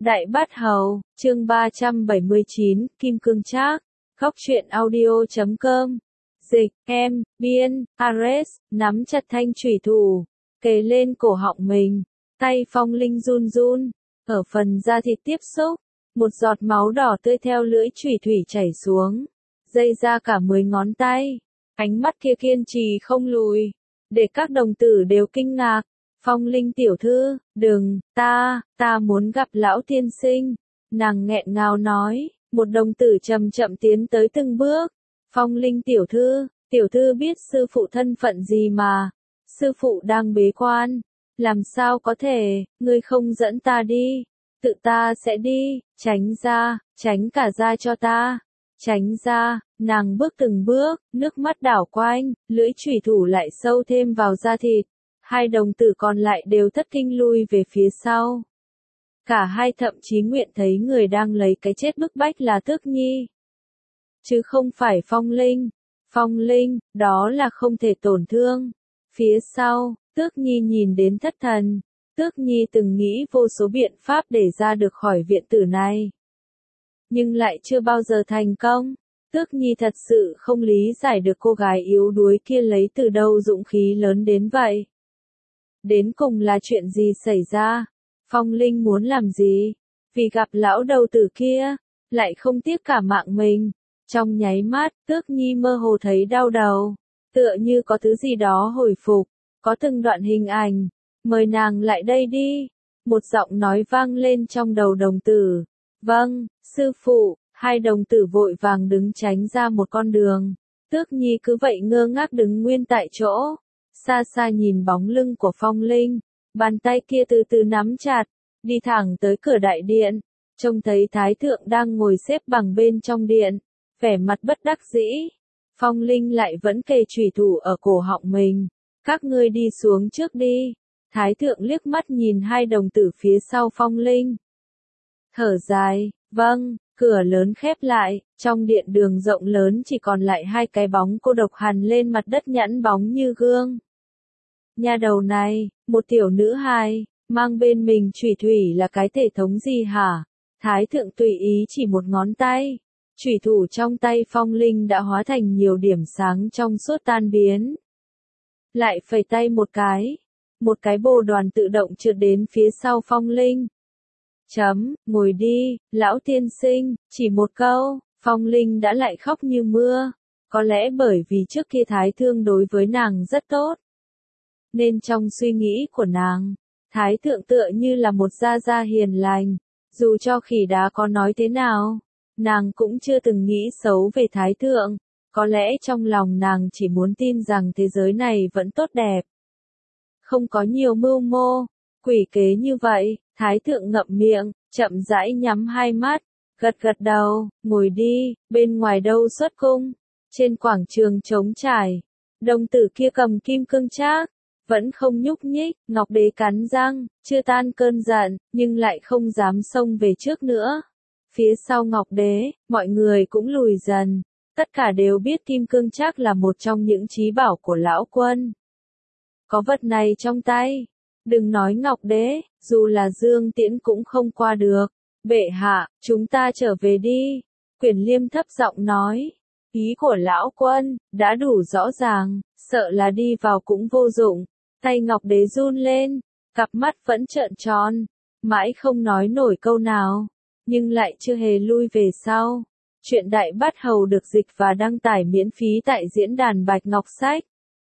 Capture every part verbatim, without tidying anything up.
Đại Bát Hầu, chương ba trăm bảy mươi chín, Kim Cương Trác, Góc truyện audio chấm com. Dịch, em, biên, Ares, nắm chặt thanh chủy thủ, kề lên cổ họng mình, tay Phong Linh run run, ở phần da thịt tiếp xúc, một giọt máu đỏ tươi theo lưỡi chủy thủy chảy xuống, dây ra cả mười ngón tay, ánh mắt kia kiên trì không lùi, để các đồng tử đều kinh ngạc. Phong Linh tiểu thư, đừng, ta, ta muốn gặp lão tiên sinh, nàng nghẹn ngào nói, một đồng tử chậm chậm tiến tới từng bước. Phong Linh tiểu thư, tiểu thư biết sư phụ thân phận gì mà, sư phụ đang bế quan, làm sao có thể, ngươi không dẫn ta đi, tự ta sẽ đi, tránh ra, tránh cả ra cho ta, tránh ra, nàng bước từng bước, nước mắt đảo quanh, lưỡi chủy thủ lại sâu thêm vào da thịt. Hai đồng tử còn lại đều thất kinh lui về phía sau. Cả hai thậm chí nguyện thấy người đang lấy cái chết bức bách là Tước Nhi. Chứ không phải Phong Linh. Phong Linh, đó là không thể tổn thương. Phía sau, Tước Nhi nhìn đến thất thần. Tước Nhi từng nghĩ vô số biện pháp để ra được khỏi viện tử này. Nhưng lại chưa bao giờ thành công. Tước Nhi thật sự không lý giải được cô gái yếu đuối kia lấy từ đâu dũng khí lớn đến vậy. Đến cùng là chuyện gì xảy ra? Phong Linh muốn làm gì? Vì gặp lão đầu tử kia, lại không tiếc cả mạng mình. Trong nháy mắt, Tước Nhi mơ hồ thấy đau đầu, tựa như có thứ gì đó hồi phục, có từng đoạn hình ảnh, mời nàng lại đây đi. Một giọng nói vang lên trong đầu đồng tử. Vâng, sư phụ, hai đồng tử vội vàng đứng tránh ra một con đường. Tước Nhi cứ vậy ngơ ngác đứng nguyên tại chỗ. Xa xa nhìn bóng lưng của Phong Linh, bàn tay kia từ từ nắm chặt, đi thẳng tới cửa đại điện, trông thấy Thái Thượng đang ngồi xếp bằng bên trong điện, vẻ mặt bất đắc dĩ. Phong Linh lại vẫn kề chủy thủ ở cổ họng mình, các ngươi đi xuống trước đi. Thái Thượng liếc mắt nhìn hai đồng tử phía sau Phong Linh. Thở dài, vâng, cửa lớn khép lại, trong điện đường rộng lớn chỉ còn lại hai cái bóng cô độc hằn lên mặt đất nhẵn bóng như gương. Nhà đầu này, một tiểu nữ hài, mang bên mình chủy thủy là cái thể thống gì hả? Thái Thượng tùy ý chỉ một ngón tay. Chủy thủ trong tay Phong Linh đã hóa thành nhiều điểm sáng trong suốt tan biến. Lại phẩy tay một cái. Một cái bồ đoàn tự động trượt đến phía sau Phong Linh. Chấm, ngồi đi, lão tiên sinh, chỉ một câu, Phong Linh đã lại khóc như mưa. Có lẽ bởi vì trước kia Thái Thương đối với nàng rất tốt. Nên trong suy nghĩ của nàng, Thái Thượng tựa như là một gia gia hiền lành, dù cho khỉ đá có nói thế nào, nàng cũng chưa từng nghĩ xấu về Thái Thượng, có lẽ trong lòng nàng chỉ muốn tin rằng thế giới này vẫn tốt đẹp. Không có nhiều mưu mô, quỷ kế như vậy, Thái Thượng ngậm miệng, chậm rãi nhắm hai mắt, gật gật đầu, ngồi đi, bên ngoài đâu xuất cung, trên quảng trường trống trải, đồng tử kia cầm kim cương trác. Vẫn không nhúc nhích, Ngọc Đế cắn răng, chưa tan cơn giận, nhưng lại không dám xông về trước nữa. Phía sau Ngọc Đế, mọi người cũng lùi dần. Tất cả đều biết kim cương trác là một trong những chí bảo của lão quân. Có vật này trong tay, đừng nói Ngọc Đế, dù là Dương Tiễn cũng không qua được. Bệ hạ, chúng ta trở về đi. Quyền Liêm thấp giọng nói. Ý của lão quân, đã đủ rõ ràng, sợ là đi vào cũng vô dụng. Tay Ngọc Đế run lên, cặp mắt vẫn trợn tròn, mãi không nói nổi câu nào, nhưng lại chưa hề lui về sau. Chuyện Đại Bát Hầu được dịch và đăng tải miễn phí tại diễn đàn Bạch Ngọc Sách.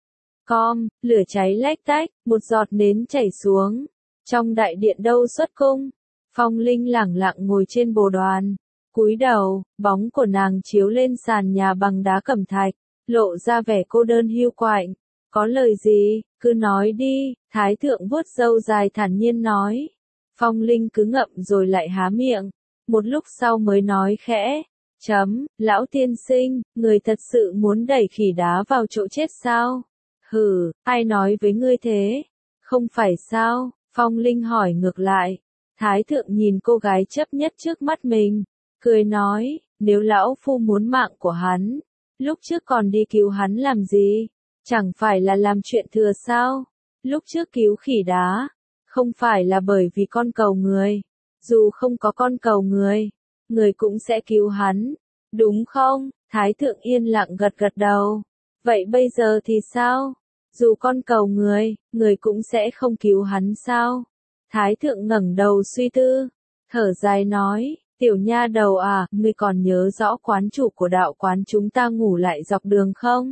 Com, lửa cháy lách tách, một giọt nến chảy xuống. Trong đại điện đâu xuất cung, Phong Linh lẳng lặng ngồi trên bồ đoàn, cúi đầu, bóng của nàng chiếu lên sàn nhà bằng đá cẩm thạch, lộ ra vẻ cô đơn hiu quạnh. Có lời gì, cứ nói đi, Thái Thượng vuốt râu dài thản nhiên nói. Phong Linh cứ ngậm rồi lại há miệng, một lúc sau mới nói khẽ, chấm, lão tiên sinh, người thật sự muốn đẩy khỉ đá vào chỗ chết sao? Hừ, ai nói với ngươi thế? Không phải sao? Phong Linh hỏi ngược lại. Thái Thượng nhìn cô gái chấp nhất trước mắt mình, cười nói, nếu lão phu muốn mạng của hắn, lúc trước còn đi cứu hắn làm gì? Chẳng phải là làm chuyện thừa sao? Lúc trước cứu khỉ đá, không phải là bởi vì con cầu người. dù không có con cầu người, người cũng sẽ cứu hắn, đúng không? Thái thượng yên lặng gật gật đầu. Vậy bây giờ thì sao? Dù con cầu người, người cũng sẽ không cứu hắn sao? Thái thượng ngẩng đầu suy tư, thở dài nói, tiểu nha đầu à, ngươi còn nhớ rõ quán chủ của đạo quán chúng ta ngủ lại dọc đường không?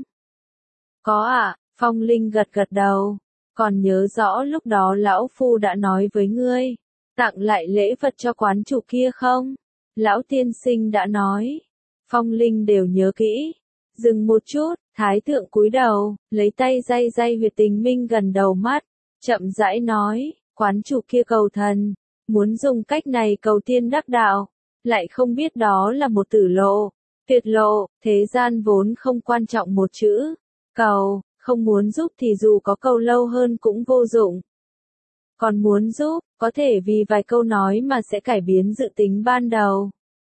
Có ạ, à, Phong Linh gật gật đầu, còn nhớ rõ lúc đó lão phu đã nói với ngươi, tặng lại lễ vật cho quán chủ kia không? Lão tiên sinh đã nói, Phong Linh đều nhớ kỹ. Dừng một chút, thái thượng cúi đầu, lấy tay day day huyệt tình minh gần đầu mắt, chậm rãi nói, quán chủ kia cầu thần, muốn dùng cách này cầu tiên đắc đạo, lại không biết đó là một tử lộ, tuyệt lộ, thế gian vốn không quan trọng một chữ, cầu, không muốn giúp thì dù có cầu lâu hơn cũng vô dụng. Còn muốn giúp, có thể vì vài câu nói mà sẽ cải biến dự tính ban đầu.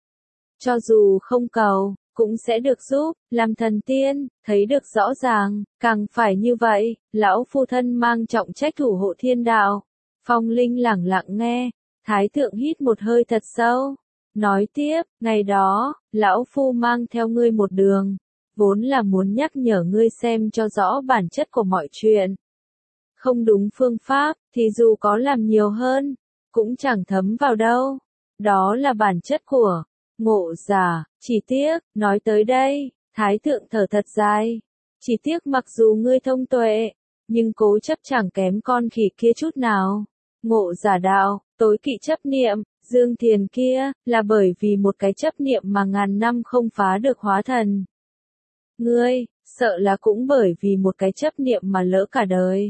Cho dù không cầu, cũng sẽ được giúp, làm thần tiên, thấy được rõ ràng, càng phải như vậy, lão phu thân mang trọng trách thủ hộ thiên đạo. Phong Linh lẳng lặng nghe, thái thượng hít một hơi thật sâu, nói tiếp, ngày đó, lão phu mang theo ngươi một đường, vốn là muốn nhắc nhở ngươi xem cho rõ bản chất của mọi chuyện. Không đúng phương pháp, thì dù có làm nhiều hơn, cũng chẳng thấm vào đâu. Đó là bản chất của Ngộ Giả. Chỉ tiếc, nói tới đây, thái thượng thở thật dài. Chỉ tiếc mặc dù ngươi thông tuệ, nhưng cố chấp chẳng kém con khỉ kia chút nào. Ngộ Giả đạo, tối kỵ chấp niệm, Dương Thiền kia, là bởi vì một cái chấp niệm mà ngàn năm không phá được hóa thần. Ngươi, sợ là cũng bởi vì một cái chấp niệm mà lỡ cả đời.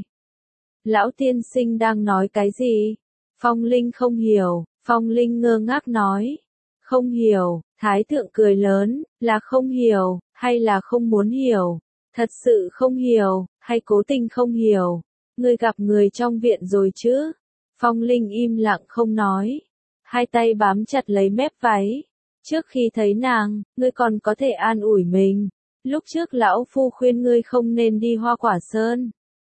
Lão tiên sinh đang nói cái gì? Phong Linh không hiểu, Phong Linh ngơ ngác nói. Không hiểu, thái thượng cười lớn, là không hiểu, hay là không muốn hiểu? Thật sự không hiểu, hay cố tình không hiểu? Ngươi gặp người trong viện rồi chứ? Phong Linh im lặng không nói. Hai tay bám chặt lấy mép váy. Trước khi thấy nàng, ngươi còn có thể an ủi mình. Lúc trước lão phu khuyên ngươi không nên đi Hoa Quả Sơn.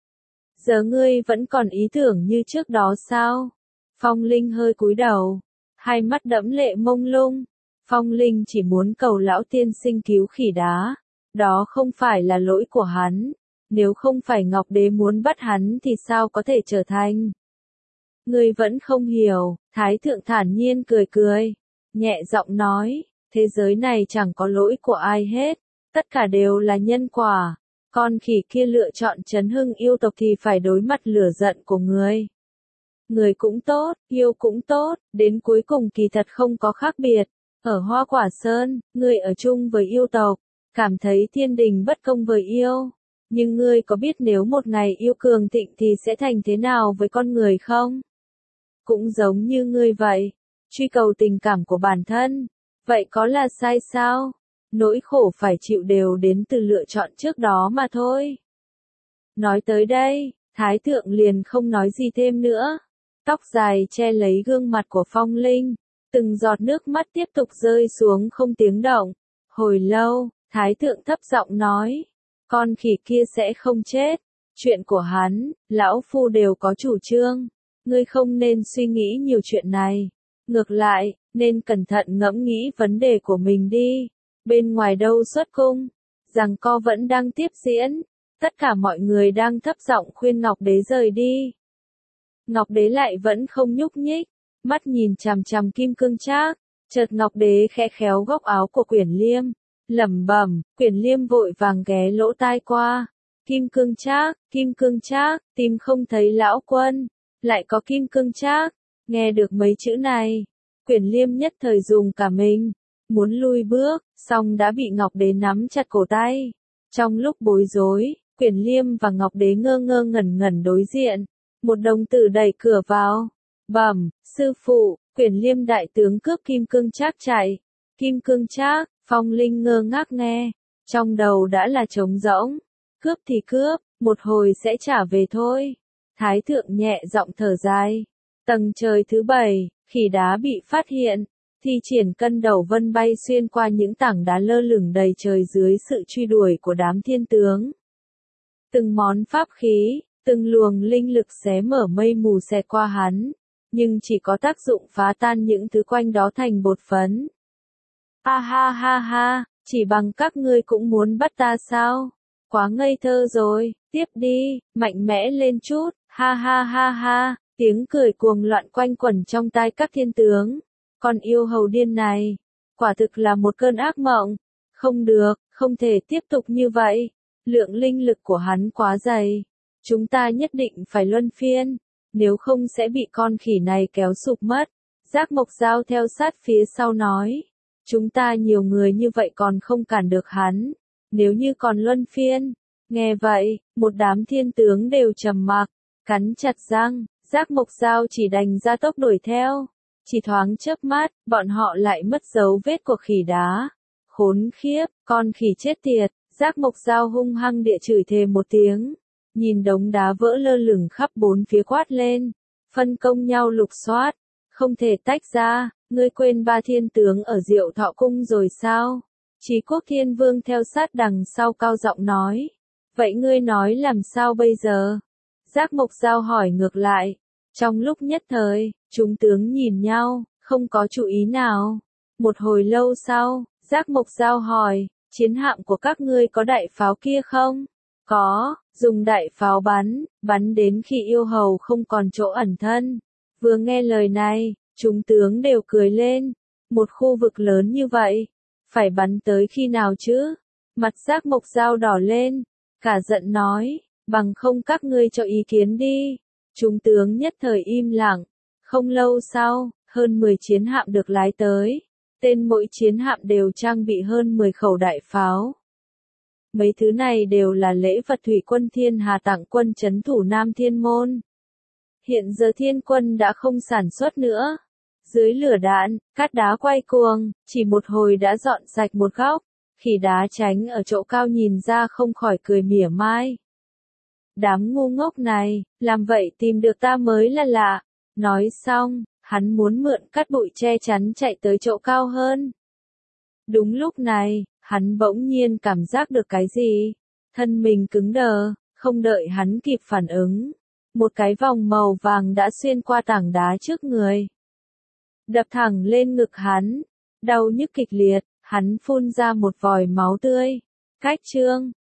Giờ ngươi vẫn còn ý tưởng như trước đó sao? Phong Linh hơi cúi đầu, hai mắt đẫm lệ mông lung. Phong Linh chỉ muốn cầu lão tiên sinh cứu khỉ đá. Đó không phải là lỗi của hắn. Nếu không phải Ngọc Đế muốn bắt hắn thì sao có thể trở thành? Ngươi vẫn không hiểu, Thái thượng thản nhiên cười cười. Nhẹ giọng nói, thế giới này chẳng có lỗi của ai hết. Tất cả đều là nhân quả. Con khỉ kia lựa chọn trấn hưng yêu tộc thì phải đối mặt lửa giận của người. Người cũng tốt, yêu cũng tốt, đến cuối cùng kỳ thật không có khác biệt. Ở Hoa Quả Sơn, ngươi ở chung với yêu tộc, cảm thấy thiên đình bất công với yêu. Nhưng ngươi có biết nếu một ngày yêu cường thịnh thì sẽ thành thế nào với con người không? Cũng giống như ngươi vậy, truy cầu tình cảm của bản thân. Vậy có là sai sao? Nỗi khổ phải chịu đều đến từ lựa chọn trước đó mà thôi. Nói tới đây, Thái thượng liền không nói gì thêm nữa. Tóc dài che lấy gương mặt của Phong Linh, từng giọt nước mắt tiếp tục rơi xuống không tiếng động. Hồi lâu, Thái thượng thấp giọng nói, con khỉ kia sẽ không chết. Chuyện của hắn, lão phu đều có chủ trương. Ngươi không nên suy nghĩ nhiều chuyện này. Ngược lại, nên cẩn thận ngẫm nghĩ vấn đề của mình đi. Bên ngoài đâu xuất cung, giằng co vẫn đang tiếp diễn. Tất cả mọi người đang thấp giọng khuyên Ngọc Đế rời đi. Ngọc Đế lại vẫn không nhúc nhích, mắt nhìn chằm chằm Kim Cương Trác. Chợt Ngọc Đế khẽ khéo góc áo của Quyển Liêm, lẩm bẩm. Quyển Liêm vội vàng ghé lỗ tai qua. Kim Cương Trác, Kim Cương Trác, tìm không thấy lão quân, lại có Kim Cương Trác. Nghe được mấy chữ này, Quyển Liêm nhất thời dùng cả mình, muốn lui bước, song đã bị Ngọc Đế nắm chặt cổ tay. Trong lúc bối rối, Quyển Liêm và Ngọc Đế ngơ ngơ ngẩn ngẩn đối diện. Một đồng tử đẩy cửa vào. Bẩm, sư phụ, Quyển Liêm đại tướng cướp Kim Cương Trác chạy. Kim Cương Trác, Phong Linh ngơ ngác nghe, trong đầu đã là trống rỗng. Cướp thì cướp, một hồi sẽ trả về thôi. Thái thượng nhẹ giọng thở dài. Tầng trời thứ bảy, khỉ đá bị phát hiện. Thi triển cân đầu vân bay xuyên qua những tảng đá lơ lửng đầy trời dưới sự truy đuổi của đám thiên tướng. Từng món pháp khí, từng luồng linh lực xé mở mây mù xẹt qua hắn. nhưng chỉ có tác dụng phá tan những thứ quanh đó thành bột phấn. Ha ha ha ha, chỉ bằng các ngươi cũng muốn bắt ta sao? Quá ngây thơ rồi, tiếp đi, mạnh mẽ lên chút, ha ha ha ha, tiếng cười cuồng loạn quanh quẩn trong tai các thiên tướng. Con yêu hầu điên này, quả thực là một cơn ác mộng. Không được, không thể tiếp tục như vậy. Lượng linh lực của hắn quá dày. Chúng ta nhất định phải luân phiên, nếu không sẽ bị con khỉ này kéo sụp mất. Giác Mộc Dao theo sát phía sau nói. Chúng ta nhiều người như vậy còn không cản được hắn. Nếu như còn luân phiên. Nghe vậy, một đám thiên tướng đều trầm mặc, cắn chặt răng. Giác Mộc Dao chỉ đành ra tốc đuổi theo. Chỉ thoáng chớp mắt, bọn họ lại mất dấu vết của khỉ đá. Khốn khiếp, con khỉ chết tiệt. Giác Mộc Dao hung hăng địa chửi thề một tiếng. Nhìn đống đá vỡ lơ lửng khắp bốn phía quát lên. Phân công nhau lục soát. Không thể tách ra. Ngươi quên ba thiên tướng ở Diệu Thọ Cung rồi sao? Chí Quốc Thiên Vương theo sát đằng sau cao giọng nói. Vậy ngươi nói làm sao bây giờ? Giác Mộc Dao hỏi ngược lại. Trong lúc nhất thời, chúng tướng nhìn nhau, không có chú ý nào. Một hồi lâu sau, Giác Mộc Dao hỏi, chiến hạm của các ngươi có đại pháo kia không? Có, dùng đại pháo bắn, bắn đến khi yêu hầu không còn chỗ ẩn thân. Vừa nghe lời này, chúng tướng đều cười lên. Một khu vực lớn như vậy, phải bắn tới khi nào chứ? Mặt Giác Mộc Dao đỏ lên, cả giận nói, bằng không các ngươi cho ý kiến đi. Chúng tướng nhất thời im lặng. Không lâu sau, hơn mười chiến hạm được lái tới. Tên mỗi chiến hạm đều trang bị hơn mười khẩu đại pháo. Mấy thứ này đều là lễ vật Thủy Quân Thiên Hà tặng quân trấn thủ Nam Thiên Môn. Hiện giờ Thiên Quân đã không sản xuất nữa. Dưới lửa đạn, cát đá quay cuồng, chỉ một hồi đã dọn sạch một góc. Khỉ đá tránh ở chỗ cao nhìn ra không khỏi cười mỉa mai. Đám ngu ngốc này, làm vậy tìm được ta mới là lạ. Nói xong, hắn muốn mượn cát bụi che chắn chạy tới chỗ cao hơn. Đúng lúc này, hắn bỗng nhiên cảm giác được cái gì. Thân mình cứng đờ, không đợi hắn kịp phản ứng. Một cái vòng màu vàng đã xuyên qua tảng đá trước người. Đập thẳng lên ngực hắn. Đau nhức kịch liệt, hắn phun ra một vòi máu tươi. Cách chương